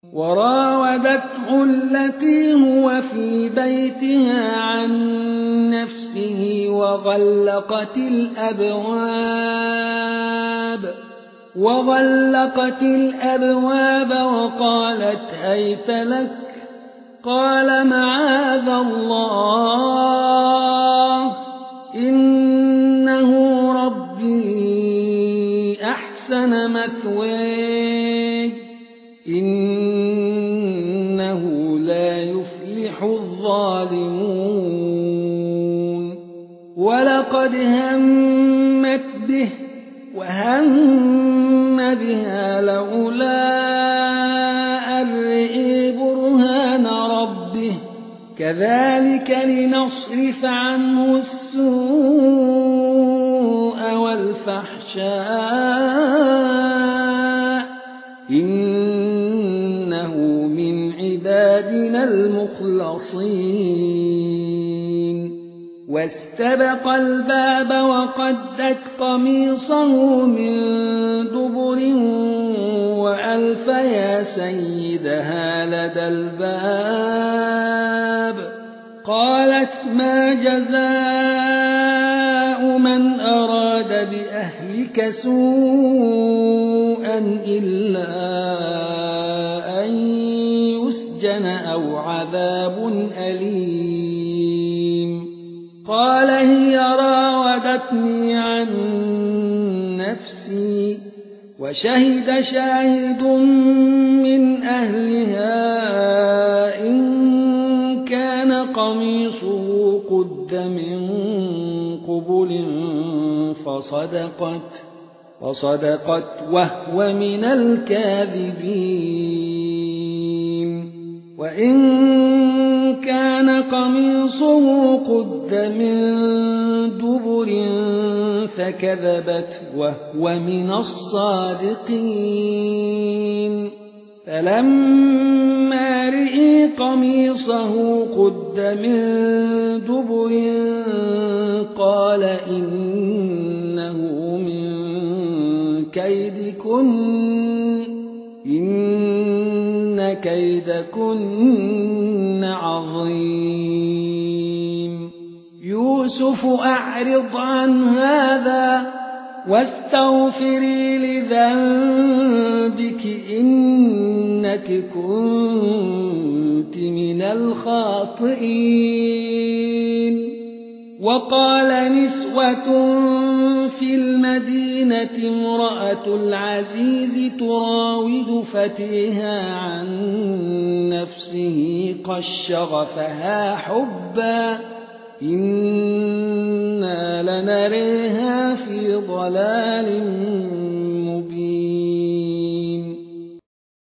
وراودته التي هو في بيتها عن نفسه وغلقت الأبواب وقالت هيت لك قال معاذ الله إنه ربي أحسن مثواي إنه لا يفلح الظالمون ولقد همت به وهم بها لولا أن رأى برهان ربه كذلك لنصرف عنه السوء والفحشاء إنه من عبادنا المخلصين واستبق الباب وقدت قميصه من دبر وألف يا سيدها لدى الباب قالت ما جزاء من أراد بأهلك سوءا إلا أن يسجن أو عذاب أليم قال هي راودتني عن نفسي وشهد شاهد من أهلها إن كان قميصه قد من قبل فصدقت وهو من الكاذبين وإن كان قميصه قد من دبر فكذبت وهو من الصادقين فلما رأى قميصه قد من دبر قال إنه من كيدكن إن كيدكن عظيم يوسف أعرض عن هذا واستغفري لذنبك إنك كنت من الخاطئين وقال نسوة في المدينة امرأة العزيز تراود فتيها عن نفسه قد شغفها حبا إنا لنريها في ضلال